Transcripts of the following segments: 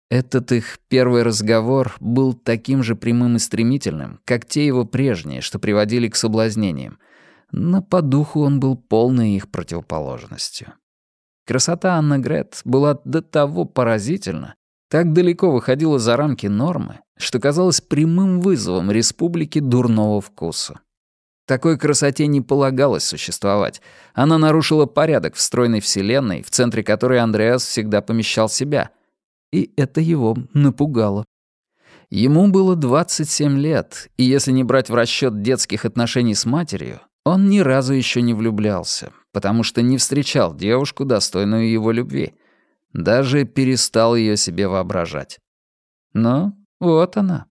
Этот их первый разговор был таким же прямым и стремительным, как те его прежние, что приводили к соблазнениям, но по духу он был полной их противоположностью. Красота Анны Грет была до того поразительна, так далеко выходила за рамки нормы, что казалось прямым вызовом республики дурного вкуса. Такой красоте не полагалось существовать. Она нарушила порядок в стройной вселенной, в центре которой Андреас всегда помещал себя. И это его напугало. Ему было 27 лет, и если не брать в расчет детских отношений с матерью, он ни разу еще не влюблялся, потому что не встречал девушку, достойную его любви. Даже перестал ее себе воображать. Но вот она.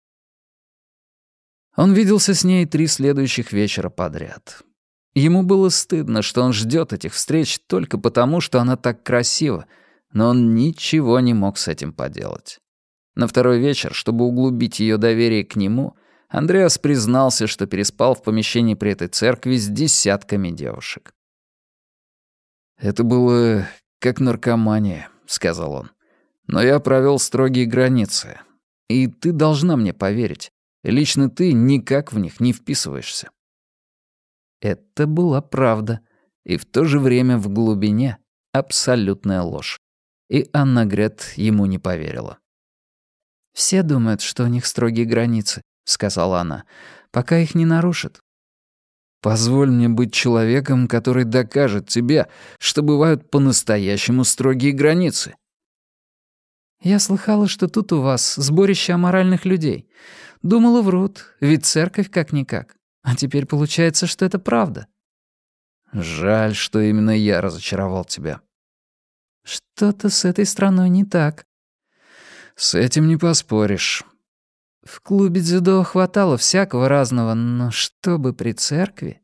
Он виделся с ней 3 следующих вечера подряд. Ему было стыдно, что он ждет этих встреч только потому, что она так красива, но он ничего не мог с этим поделать. На второй вечер, чтобы углубить ее доверие к нему, Андреас признался, что переспал в помещении при этой церкви с десятками девушек. «Это было как наркомания», — сказал он. «Но я провел строгие границы. И ты должна мне поверить. Лично ты никак в них не вписываешься». Это была правда, и в то же время в глубине абсолютная ложь. И Анна Грет ему не поверила. «Все думают, что у них строгие границы», — сказала она, — «пока их не нарушат». «Позволь мне быть человеком, который докажет тебе, что бывают по-настоящему строгие границы». «Я слыхала, что тут у вас сборище аморальных людей. Думала, врут, ведь церковь как-никак. А теперь получается, что это правда». «Жаль, что именно я разочаровал тебя». «Что-то с этой страной не так». «С этим не поспоришь». «В клубе дзюдо хватало всякого разного, но чтобы при церкви...»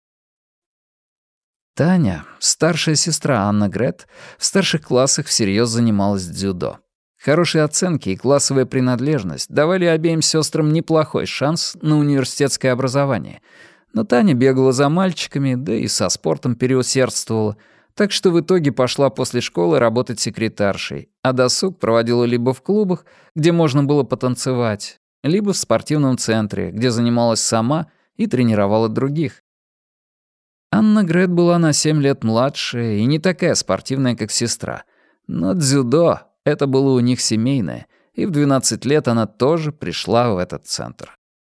Таня, старшая сестра Анны Грет, в старших классах всерьез занималась дзюдо. Хорошие оценки и классовая принадлежность давали обеим сестрам неплохой шанс на университетское образование. Но Таня бегала за мальчиками, да и со спортом переусердствовала, так что в итоге пошла после школы работать секретаршей, а досуг проводила либо в клубах, где можно было потанцевать, либо в спортивном центре, где занималась сама и тренировала других. Анна Грет была на 7 лет младше и не такая спортивная, как сестра. Но дзюдо — это было у них семейное, и в 12 лет она тоже пришла в этот центр.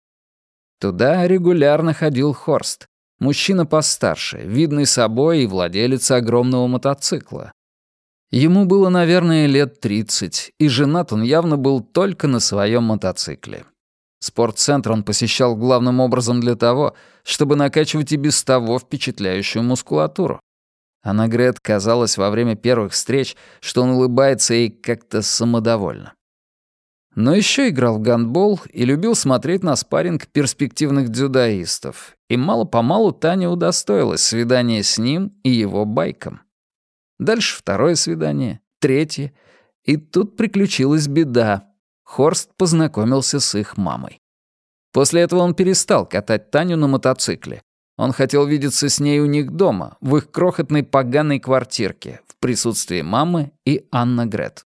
Туда регулярно ходил Хорст, мужчина постарше, видный собой и владелец огромного мотоцикла. Ему было, наверное, лет 30, и женат он явно был только на своем мотоцикле. Спортцентр он посещал главным образом для того, чтобы накачивать и без того впечатляющую мускулатуру. Анна Грет казалось во время первых встреч, что он улыбается ей как-то самодовольно. Но еще играл в гандбол и любил смотреть на спарринг перспективных дзюдоистов. И мало-помалу Таня удостоилась свидания с ним и его байком. Дальше второе свидание, третье. И тут приключилась беда. Хорст познакомился с их мамой. После этого он перестал катать Таню на мотоцикле. Он хотел видеться с ней у них дома, в их крохотной поганой квартирке, в присутствии мамы и Анны Грет.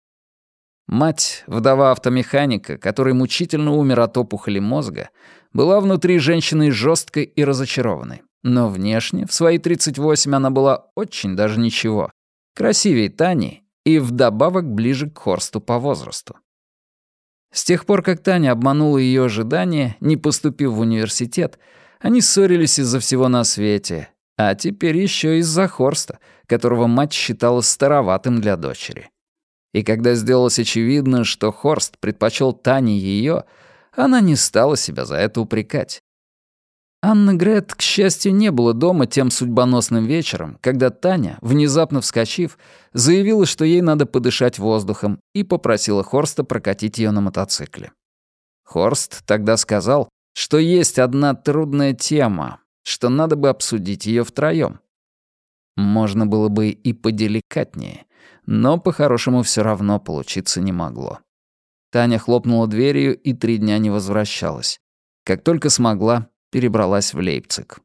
Мать, вдова автомеханика, который мучительно умер от опухоли мозга, была внутри женщиной жесткой и разочарованной. Но внешне, в свои 38, она была очень даже ничего. Красивее Тани и вдобавок ближе к Хорсту по возрасту. С тех пор, как Таня обманула ее ожидания, не поступив в университет, они ссорились из-за всего на свете, а теперь еще из-за Хорста, которого мать считала староватым для дочери. И когда сделалось очевидно, что Хорст предпочел Тане ее, она не стала себя за это упрекать. Анны Грет, к счастью, не было дома тем судьбоносным вечером, когда Таня, внезапно вскочив, заявила, что ей надо подышать воздухом, и попросила Хорста прокатить ее на мотоцикле. Хорст тогда сказал, что есть одна трудная тема, что надо бы обсудить ее втроем. Можно было бы и поделикатнее, но по-хорошему все равно получиться не могло. Таня хлопнула дверью и 3 дня не возвращалась. Как только смогла, перебралась в Лейпциг.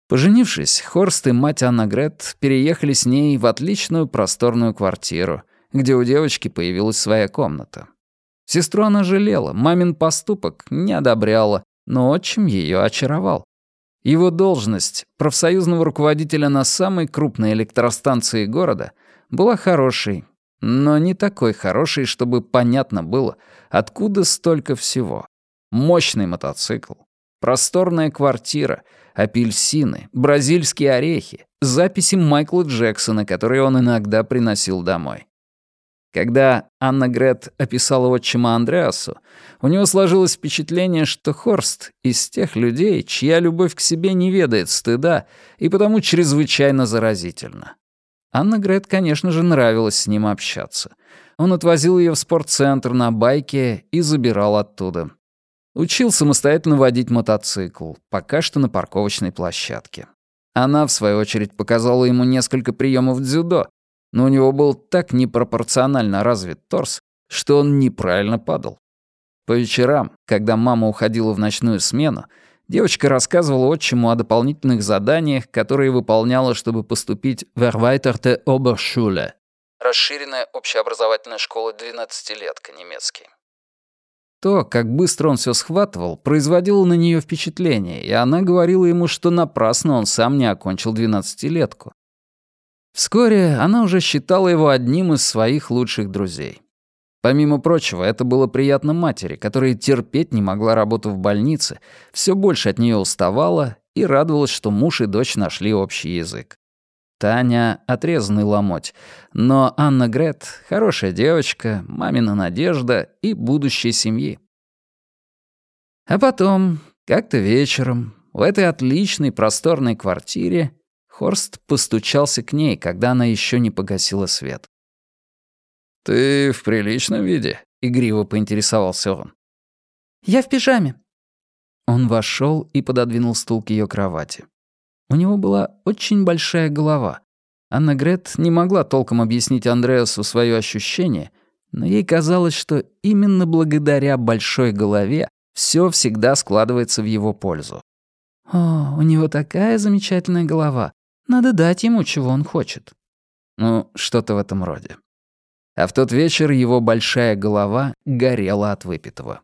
Поженившись, Хорст и мать Анна Грет переехали с ней в отличную просторную квартиру, где у девочки появилась своя комната. Сестру она жалела, мамин поступок не одобряла, но отчим ее очаровал. Его должность профсоюзного руководителя на самой крупной электростанции города была хорошей, но не такой хорошей, чтобы понятно было, откуда столько всего. Мощный мотоцикл, просторная квартира, апельсины, бразильские орехи, записи Майкла Джексона, которые он иногда приносил домой. Когда Анна Грет описала отчима Андреасу, у него сложилось впечатление, что Хорст из тех людей, чья любовь к себе не ведает стыда и потому чрезвычайно заразительна. Анна Грет, конечно же, нравилось с ним общаться. Он отвозил ее в спортцентр на байке и забирал оттуда. Учил самостоятельно водить мотоцикл, пока что на парковочной площадке. Она, в свою очередь, показала ему несколько приемов дзюдо, но у него был так непропорционально развит торс, что он неправильно падал. По вечерам, когда мама уходила в ночную смену, девочка рассказывала отчиму о дополнительных заданиях, которые выполняла, чтобы поступить в Erweiterte Oberschule. Расширенная общеобразовательная школа 12-летка, немецкий. То, как быстро он все схватывал, производило на нее впечатление, и она говорила ему, что напрасно он сам не окончил 12-летку. Вскоре она уже считала его одним из своих лучших друзей. Помимо прочего, это было приятно матери, которая терпеть не могла работу в больнице, все больше от нее уставала и радовалась, что муж и дочь нашли общий язык. Таня — отрезанный ломоть, но Анна Грет — хорошая девочка, мамина надежда и будущее семьи. А потом, как-то вечером, в этой отличной просторной квартире Хорст постучался к ней, когда она еще не погасила свет. «Ты в приличном виде?» — игриво поинтересовался он. «Я в пижаме». Он вошел и пододвинул стул к ее кровати. У него была очень большая голова. Анна Грет не могла толком объяснить Андреасу свое ощущение, но ей казалось, что именно благодаря большой голове все всегда складывается в его пользу. «О, у него такая замечательная голова. Надо дать ему, чего он хочет». Ну, что-то в этом роде. А в тот вечер его большая голова горела от выпитого.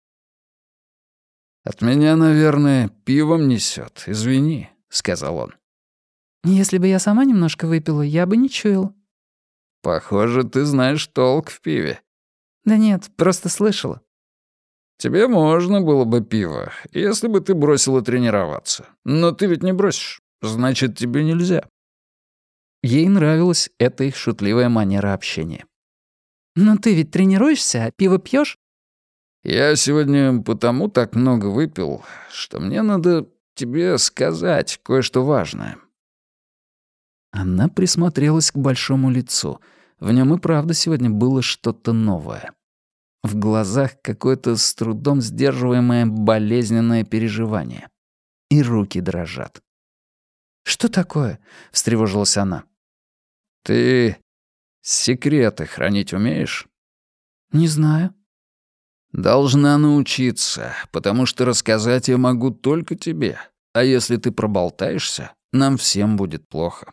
«От меня, наверное, пивом несет. Извини», — сказал он. «Если бы я сама немножко выпила, я бы не чуяла». «Похоже, ты знаешь толк в пиве». «Да нет, просто слышала». «Тебе можно было бы пиво, если бы ты бросила тренироваться. Но ты ведь не бросишь. Значит, тебе нельзя». Ей нравилась эта их шутливая манера общения. «Но ты ведь тренируешься, а пиво пьешь? «Я сегодня потому так много выпил, что мне надо тебе сказать кое-что важное». Она присмотрелась к большому лицу. В нем и правда сегодня было что-то новое. В глазах какое-то с трудом сдерживаемое болезненное переживание. И руки дрожат. «Что такое?» — встревожилась она. «Ты секреты хранить умеешь?» «Не знаю». «Должна научиться, потому что рассказать я могу только тебе. А если ты проболтаешься, нам всем будет плохо».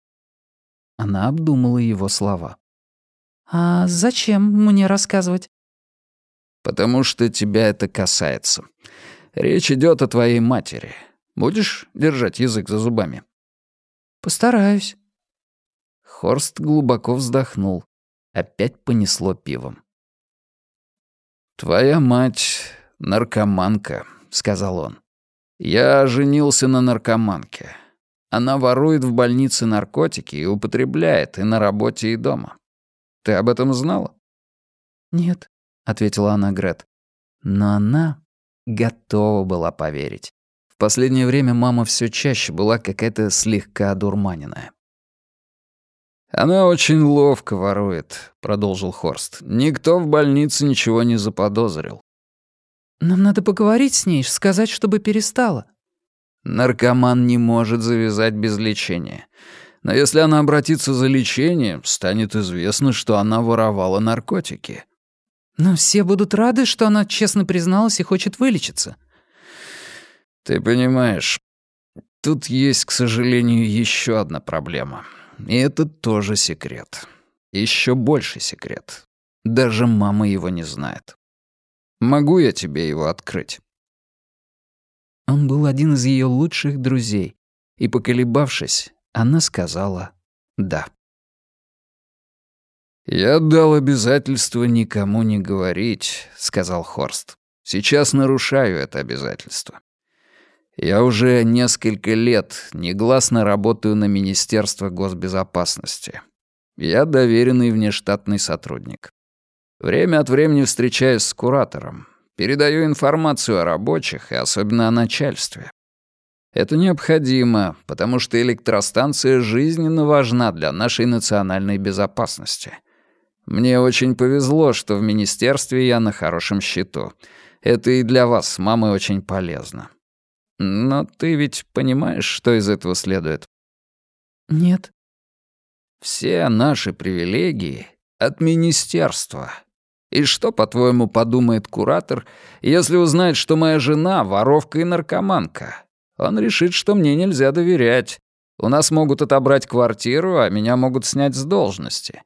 Она обдумала его слова. «А зачем мне рассказывать?» «Потому что тебя это касается. Речь идет о твоей матери. Будешь держать язык за зубами?» «Постараюсь». Хорст глубоко вздохнул. Опять понесло пивом. «Твоя мать — наркоманка», — сказал он. «Я женился на наркоманке. Она ворует в больнице наркотики и употребляет и на работе, и дома. Ты об этом знала?» «Нет», — ответила Анна Грет. Но она готова была поверить. В последнее время мама все чаще была какая-то слегка одурманенная. «Она очень ловко ворует», — продолжил Хорст. «Никто в больнице ничего не заподозрил». «Нам надо поговорить с ней, сказать, чтобы перестала». «Наркоман не может завязать без лечения. Но если она обратится за лечением, станет известно, что она воровала наркотики». «Но все будут рады, что она честно призналась и хочет вылечиться». «Ты понимаешь, тут есть, к сожалению, еще одна проблема. И это тоже секрет. Еще больший секрет. Даже мама его не знает. Могу я тебе его открыть?» Он был один из ее лучших друзей, и, поколебавшись, она сказала «да». «Я дал обязательство никому не говорить», — сказал Хорст. «Сейчас нарушаю это обязательство. Я уже несколько лет негласно работаю на Министерство госбезопасности. Я доверенный внештатный сотрудник. Время от времени встречаюсь с куратором, передаю информацию о рабочих и особенно о начальстве. Это необходимо, потому что электростанция жизненно важна для нашей национальной безопасности. Мне очень повезло, что в министерстве я на хорошем счету. Это и для вас с мамой очень полезно. Но ты ведь понимаешь, что из этого следует?» «Нет». «Все наши привилегии от министерства. И что, по-твоему, подумает куратор, если узнает, что моя жена — воровка и наркоманка? Он решит, что мне нельзя доверять. У нас могут отобрать квартиру, а меня могут снять с должности».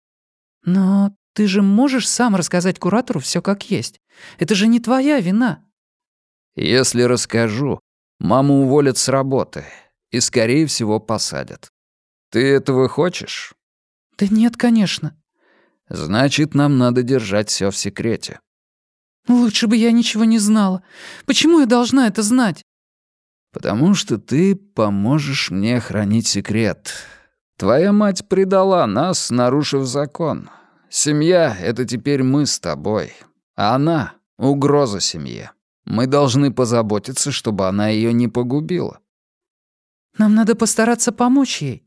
«Но ты же можешь сам рассказать куратору все как есть. Это же не твоя вина». «Если расскажу, маму уволят с работы и, скорее всего, посадят. Ты этого хочешь?» «Да нет, конечно». «Значит, нам надо держать все в секрете». «Лучше бы я ничего не знала. Почему я должна это знать?» «Потому что ты поможешь мне хранить секрет. Твоя мать предала нас, нарушив закон. Семья — это теперь мы с тобой, а она — угроза семье. Мы должны позаботиться, чтобы она ее не погубила». «Нам надо постараться помочь ей».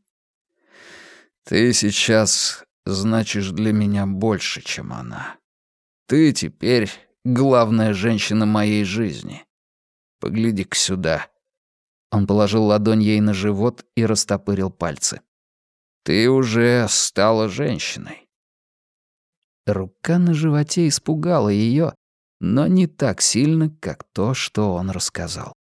«Ты сейчас значишь для меня больше, чем она. Ты теперь главная женщина моей жизни. Погляди-ка сюда». Он положил ладонь ей на живот и растопырил пальцы. «Ты уже стала женщиной». Рука на животе испугала ее, но не так сильно, как то, что он рассказал.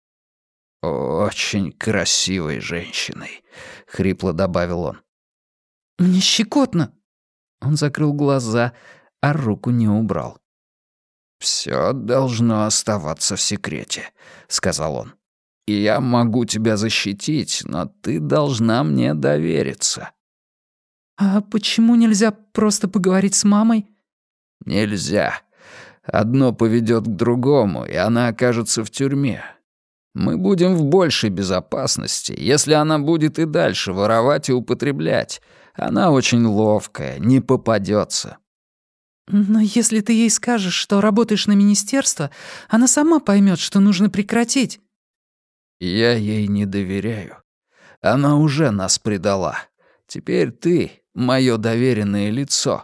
«Очень красивой женщиной», — хрипло добавил он. «Мне щекотно». Он закрыл глаза, а руку не убрал. «Всё должно оставаться в секрете», — сказал он. «И я могу тебя защитить, но ты должна мне довериться». «А почему нельзя просто поговорить с мамой?» «Нельзя. Одно поведёт к другому, и она окажется в тюрьме. Мы будем в большей безопасности, если она будет и дальше воровать и употреблять. Она очень ловкая, не попадётся». «Но если ты ей скажешь, что работаешь на министерство, она сама поймет, что нужно прекратить». «Я ей не доверяю. Она уже нас предала. Теперь ты — моё доверенное лицо».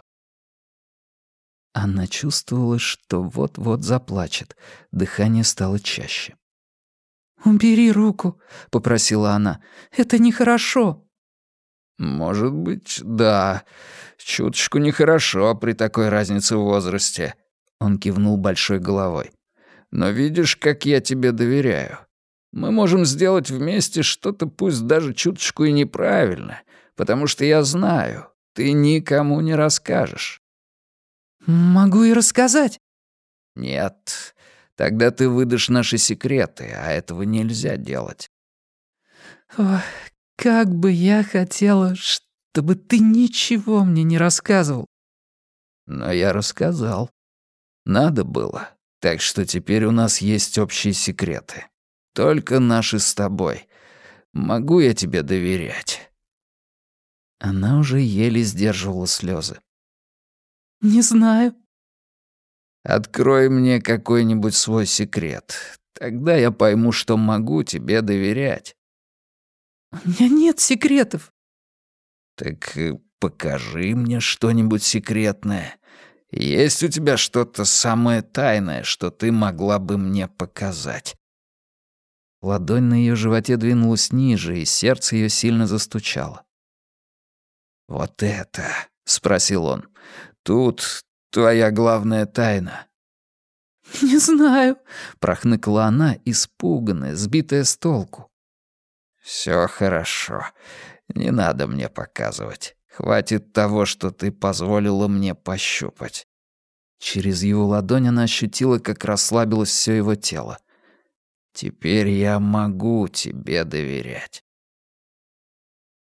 Она чувствовала, что вот-вот заплачет. Дыхание стало чаще. «Убери руку», — попросила она. «Это нехорошо». «Может быть, да. Чуточку нехорошо при такой разнице в возрасте». Он кивнул большой головой. «Но видишь, как я тебе доверяю. Мы можем сделать вместе что-то, пусть даже чуточку и неправильно, потому что я знаю, ты никому не расскажешь». «Могу и рассказать». «Нет, тогда ты выдашь наши секреты, а этого нельзя делать». «Ох, как бы я хотела, чтобы ты ничего мне не рассказывал». Но я рассказал. Надо было. Так что теперь у нас есть общие секреты. Только наши с тобой. Могу я тебе доверять?» Она уже еле сдерживала слезы. «Не знаю». «Открой мне какой-нибудь свой секрет. Тогда я пойму, что могу тебе доверять». «У меня нет секретов». «Так покажи мне что-нибудь секретное. Есть у тебя что-то самое тайное, что ты могла бы мне показать?» Ладонь на ее животе двинулась ниже, и сердце ее сильно застучало. «Вот это?» — спросил он. «Тут твоя главная тайна». «Не знаю», — прохныкала она, испуганная, сбитая с толку. «Всё хорошо. Не надо мне показывать. Хватит того, что ты позволила мне пощупать». Через его ладонь она ощутила, как расслабилось все его тело. «Теперь я могу тебе доверять».